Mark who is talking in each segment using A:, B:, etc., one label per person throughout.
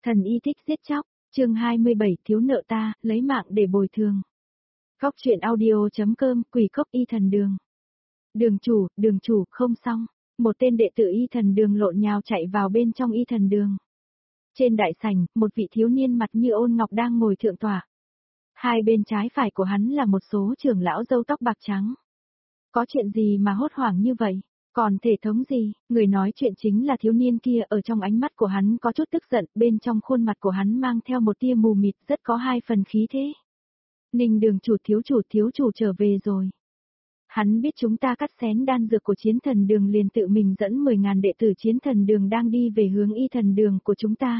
A: Thần y thích giết chóc, chương 27 thiếu nợ ta, lấy mạng để bồi thường. Góc truyện audio.com Quỷ Cốc Y Thần Đường. Đường chủ, không xong. Một tên đệ tử Y Thần Đường lộn nhào chạy vào bên trong Y Thần Đường. Trên đại sảnh, một vị thiếu niên mặt như ôn ngọc đang ngồi thượng tọa. Hai bên trái phải của hắn là một số trưởng lão râu tóc bạc trắng. Có chuyện gì mà hốt hoảng như vậy? Còn thể thống gì? Người nói chuyện chính là thiếu niên kia, ở trong ánh mắt của hắn có chút tức giận, bên trong khuôn mặt của hắn mang theo một tia mù mịt, rất có hai phần khí thế. Ninh Đường chủ thiếu chủ trở về rồi. Hắn biết chúng ta cắt xén đan dược của Chiến Thần Đường liền tự mình dẫn 10.000 đệ tử Chiến Thần Đường đang đi về hướng Y Thần Đường của chúng ta.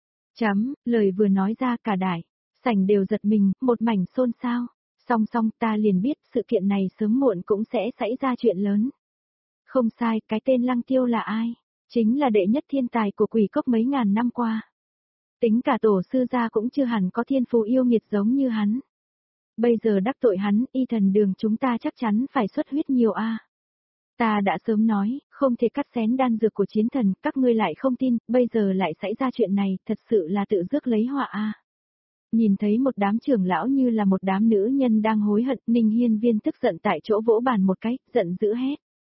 A: Lời vừa nói ra cả đại sảnh đều giật mình, một mảnh xôn xao. Song ta liền biết sự kiện này sớm muộn cũng sẽ xảy ra chuyện lớn. Không sai, cái tên Lăng Tiêu là ai? Chính là đệ nhất thiên tài của Quỷ Cốc mấy ngàn năm qua. Tính cả tổ sư gia cũng chưa hẳn có thiên phú yêu nghiệt giống như hắn. Bây giờ đắc tội hắn, Y Thần Đường chúng ta chắc chắn phải xuất huyết nhiều a. Ta đã sớm nói, không thể cắt xén đan dược của Chiến Thần, các ngươi lại không tin, bây giờ lại xảy ra chuyện này, thật sự là tự rước lấy họa a. Nhìn thấy một đám trưởng lão như là một đám nữ nhân đang hối hận, Ninh Hiên Viên tức giận tại chỗ vỗ bàn một cái, giận dữ hét.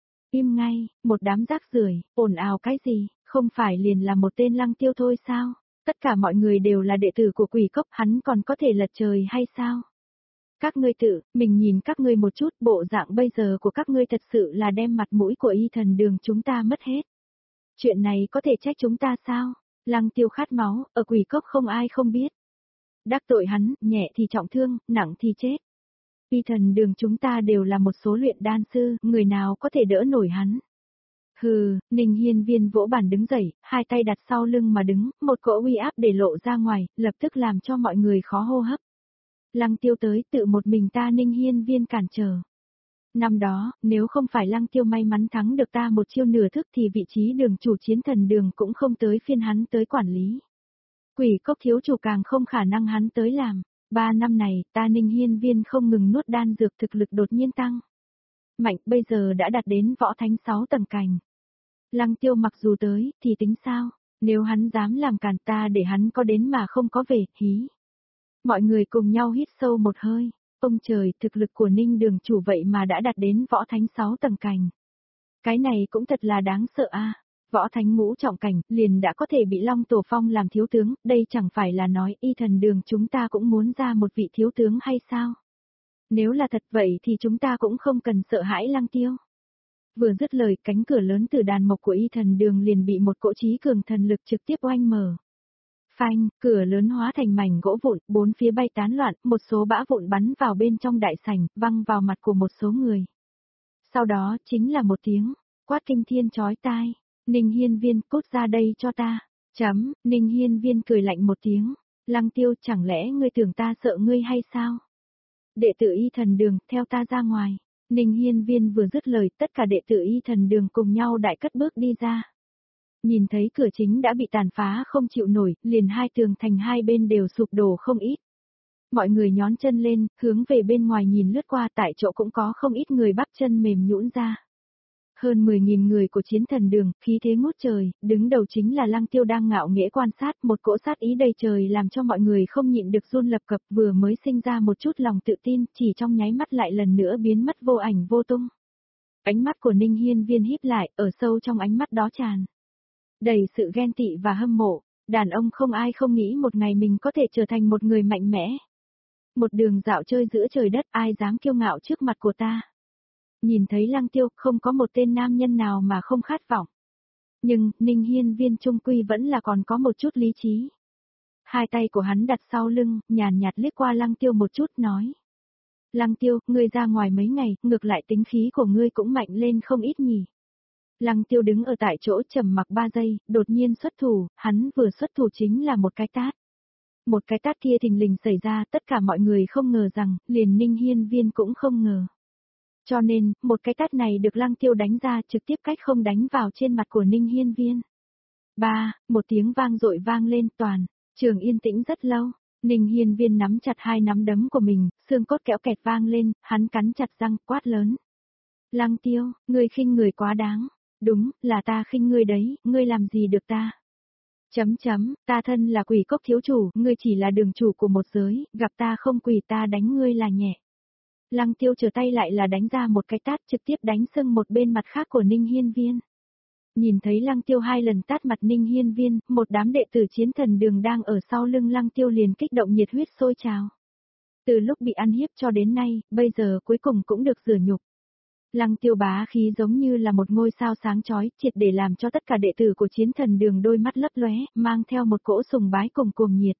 A: Im ngay, một đám rác rưởi, ồn ào cái gì, không phải liền là một tên Lăng Tiêu thôi sao? Tất cả mọi người đều là đệ tử của Quỷ Cốc, hắn còn có thể lật trời hay sao? Các ngươi mình nhìn các ngươi một chút, bộ dạng bây giờ của các ngươi thật sự là đem mặt mũi của Y Thần Đường chúng ta mất hết. Chuyện này có thể trách chúng ta sao? Lăng Tiêu khát máu, ở Quỷ Cốc không ai không biết. Đắc tội hắn, nhẹ thì trọng thương, nặng thì chết. Y Thần Đường chúng ta đều là một số luyện đan sư, người nào có thể đỡ nổi hắn. Hừ, Ninh Hiên Viên vỗ bàn đứng dậy, hai tay đặt sau lưng mà đứng, một cỗ uy áp để lộ ra ngoài, lập tức làm cho mọi người khó hô hấp. Lăng Tiêu tới, tự một mình ta Ninh Hiên Viên cản trở. Năm đó, nếu không phải Lăng Tiêu may mắn thắng được ta một chiêu nửa thức thì vị trí đường chủ Chiến Thần Đường cũng không tới phiên hắn tới quản lý. Quỷ Cốc thiếu chủ càng không khả năng hắn tới làm. 3 năm này, ta Ninh Hiên Viên không ngừng nuốt đan dược, thực lực đột nhiên tăng mạnh, bây giờ đã đạt đến võ thánh 6 tầng cảnh. Lăng Tiêu mặc dù tới, thì tính sao? Nếu hắn dám làm cản ta để hắn có đến mà không có về, hí. Mọi người cùng nhau hít sâu một hơi. Ông trời, thực lực của Ninh Đường chủ vậy mà đã đạt đến võ thánh 6 tầng cảnh. Cái này cũng thật là đáng sợ a. Võ thánh ngũ trọng cảnh, liền đã có thể bị Long Tổ Phong làm thiếu tướng, đây chẳng phải là nói Y Thần Đường chúng ta cũng muốn ra một vị thiếu tướng hay sao? Nếu là thật vậy thì chúng ta cũng không cần sợ hãi Lăng Tiêu. Vừa dứt lời, cánh cửa lớn từ đàn mộc của Y Thần Đường liền bị một cỗ trí cường thần lực trực tiếp oanh mở. Phanh, cửa lớn hóa thành mảnh gỗ vụn, bốn phía bay tán loạn, một số bã vụn bắn vào bên trong đại sảnh, văng vào mặt của một số người. Sau đó, chính là một tiếng quát kinh thiên chói tai. Ninh Hiên Viên, cút ra đây cho ta. Ninh Hiên Viên cười lạnh một tiếng. Lăng Tiêu, chẳng lẽ ngươi tưởng ta sợ ngươi hay sao? Đệ tử Y Thần Đường, theo ta ra ngoài. Ninh Hiên Viên vừa dứt lời, tất cả đệ tử Y Thần Đường cùng nhau đại cất bước đi ra. Nhìn thấy cửa chính đã bị tàn phá không chịu nổi, liền hai tường thành hai bên đều sụp đổ không ít. Mọi người nhón chân lên, hướng về bên ngoài nhìn lướt qua, tại chỗ cũng có không ít người bắp chân mềm nhũn ra. Hơn 10.000 người của Chiến Thần Đường, khí thế ngút trời, đứng đầu chính là Lăng Tiêu đang ngạo nghễ quan sát, một cỗ sát ý đầy trời làm cho mọi người không nhịn được run lập cập, vừa mới sinh ra một chút lòng tự tin, chỉ trong nháy mắt lại lần nữa biến mất vô ảnh vô tung. Ánh mắt của Ninh Hiên Viên híp lại, ở sâu trong ánh mắt đó tràn đầy sự ghen tị và hâm mộ. Đàn ông không ai không nghĩ một ngày mình có thể trở thành một người mạnh mẽ. Một đường dạo chơi giữa trời đất, ai dám kiêu ngạo trước mặt của ta. Nhìn thấy Lăng Tiêu, không có một tên nam nhân nào mà không khát vọng. Nhưng, Ninh Hiên Viên trung quy vẫn là còn có một chút lý trí. Hai tay của hắn đặt sau lưng, nhàn nhạt liếc qua Lăng Tiêu một chút nói. Lăng Tiêu, ngươi ra ngoài mấy ngày, ngược lại tính khí của ngươi cũng mạnh lên không ít nhỉ. Lăng Tiêu đứng ở tại chỗ trầm mặc 3 giây, đột nhiên xuất thủ, hắn vừa xuất thủ chính là một cái tát. Một cái tát kia thình lình xảy ra, tất cả mọi người không ngờ rằng, liền Ninh Hiên Viên cũng không ngờ. Cho nên, một cái tát này được Lăng Tiêu đánh ra trực tiếp cách không đánh vào trên mặt của Ninh Hiên Viên. Một tiếng vang dội vang lên toàn, trường yên tĩnh rất lâu. Ninh Hiên Viên nắm chặt hai nắm đấm của mình, xương cốt kéo kẹt vang lên, hắn cắn chặt răng, quát lớn. Lăng Tiêu, ngươi khinh người quá đáng. Đúng, là ta khinh ngươi đấy, ngươi làm gì được ta? Ta thân là Quỷ Cốc thiếu chủ, ngươi chỉ là đường chủ của một giới, gặp ta không quỳ ta đánh ngươi là nhẹ. Lăng Tiêu trở tay lại là đánh ra một cái tát trực tiếp đánh sưng một bên mặt khác của Ninh Hiên Viên. Nhìn thấy Lăng Tiêu 2 lần tát mặt Ninh Hiên Viên, một đám đệ tử chiến thần đường đang ở sau lưng Lăng Tiêu liền kích động nhiệt huyết sôi trào. Từ lúc bị ăn hiếp cho đến nay, bây giờ cuối cùng cũng được rửa nhục. Lăng Tiêu bá khí giống như là một ngôi sao sáng chói, triệt để làm cho tất cả đệ tử của chiến thần đường đôi mắt lấp lóe, mang theo một cỗ sùng bái cùng cuồng nhiệt.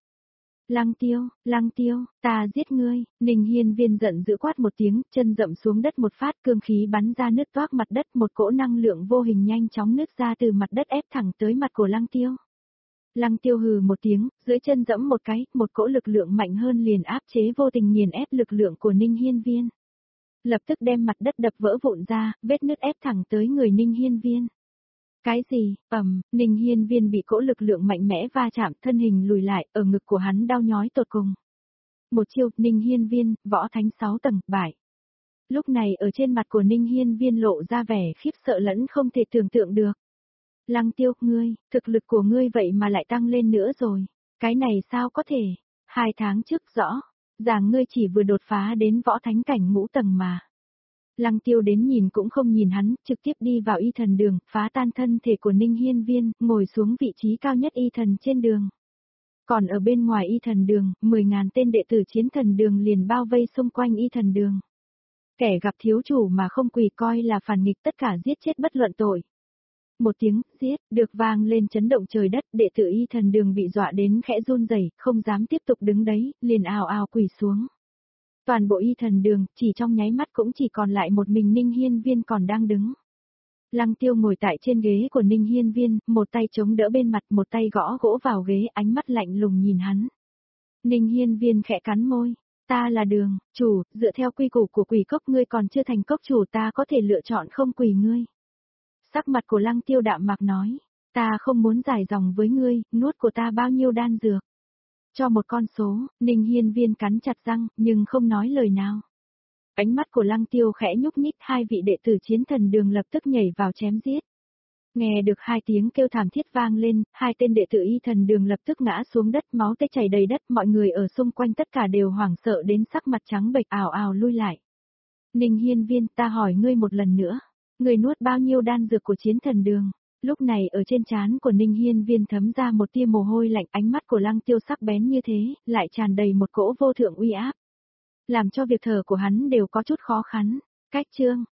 A: Lăng Tiêu, ta giết ngươi, Ninh Hiên Viên giận dữ quát một tiếng, chân dậm xuống đất một phát, cương khí bắn ra nứt toác mặt đất, một cỗ năng lượng vô hình nhanh chóng nứt ra từ mặt đất ép thẳng tới mặt của Lăng Tiêu. Lăng Tiêu hừ một tiếng, dưới chân dẫm một cái, một cỗ lực lượng mạnh hơn liền áp chế vô tình nghiền ép lực lượng của Ninh Hiên Viên. Lập tức đem mặt đất đập vỡ vụn ra, vết nứt ép thẳng tới người Ninh Hiên Viên. Cái gì? Ninh Hiên Viên bị cỗ lực lượng mạnh mẽ va chạm, thân hình lùi lại, ở ngực của hắn đau nhói tột cùng. Một chiêu, Ninh Hiên Viên, võ thánh 6 tầng, bại. Lúc này ở trên mặt của Ninh Hiên Viên lộ ra vẻ khiếp sợ lẫn không thể tưởng tượng được. Lăng Tiêu, ngươi, thực lực của ngươi vậy mà lại tăng lên nữa rồi. Cái này sao có thể? 2 tháng trước rõ, ràng ngươi chỉ vừa đột phá đến võ thánh cảnh ngũ tầng mà. Lăng Tiêu đến nhìn cũng không nhìn hắn, trực tiếp đi vào y thần đường, phá tan thân thể của Ninh Hiên Viên, ngồi xuống vị trí cao nhất y thần trên đường. Còn ở bên ngoài y thần đường, 10.000 tên đệ tử chiến thần đường liền bao vây xung quanh y thần đường. Kẻ gặp thiếu chủ mà không quỳ coi là phản nghịch, tất cả giết chết bất luận tội. Một tiếng giết được vang lên chấn động trời đất, đệ tử y thần đường bị dọa đến khẽ run rẩy, không dám tiếp tục đứng đấy, liền ào ào quỳ xuống. Toàn bộ y thần đường, chỉ trong nháy mắt cũng chỉ còn lại một mình Ninh Hiên Viên còn đang đứng. Lăng Tiêu ngồi tại trên ghế của Ninh Hiên Viên, một tay chống đỡ bên mặt, một tay gõ gỗ vào ghế, ánh mắt lạnh lùng nhìn hắn. Ninh Hiên Viên khẽ cắn môi, ta là đường, chủ, dựa theo quy củ của Quỷ Cốc ngươi còn chưa thành cốc chủ, ta có thể lựa chọn không quỳ ngươi. Sắc mặt của Lăng Tiêu đạm mạc nói, ta không muốn dài dòng với ngươi, nuốt của ta bao nhiêu đan dược. Cho một con số, Ninh Hiên Viên cắn chặt răng, nhưng không nói lời nào. Ánh mắt của Lăng Tiêu khẽ nhúc nhích, 2 vị đệ tử chiến thần đường lập tức nhảy vào chém giết. Nghe được 2 tiếng kêu thảm thiết vang lên, 2 tên đệ tử y thần đường lập tức ngã xuống đất, máu tươi chảy đầy đất, mọi người ở xung quanh tất cả đều hoảng sợ đến sắc mặt trắng bệch, ào ào lui lại. Ninh Hiên Viên, ta hỏi ngươi một lần nữa, ngươi nuốt bao nhiêu đan dược của chiến thần đường? Lúc này ở trên trán của Ninh Hiên Viên thấm ra một tia mồ hôi lạnh, ánh mắt của Lăng Tiêu sắc bén như thế, lại tràn đầy một cỗ vô thượng uy áp. Làm cho việc thở của hắn đều có chút khó khăn. Cách chương,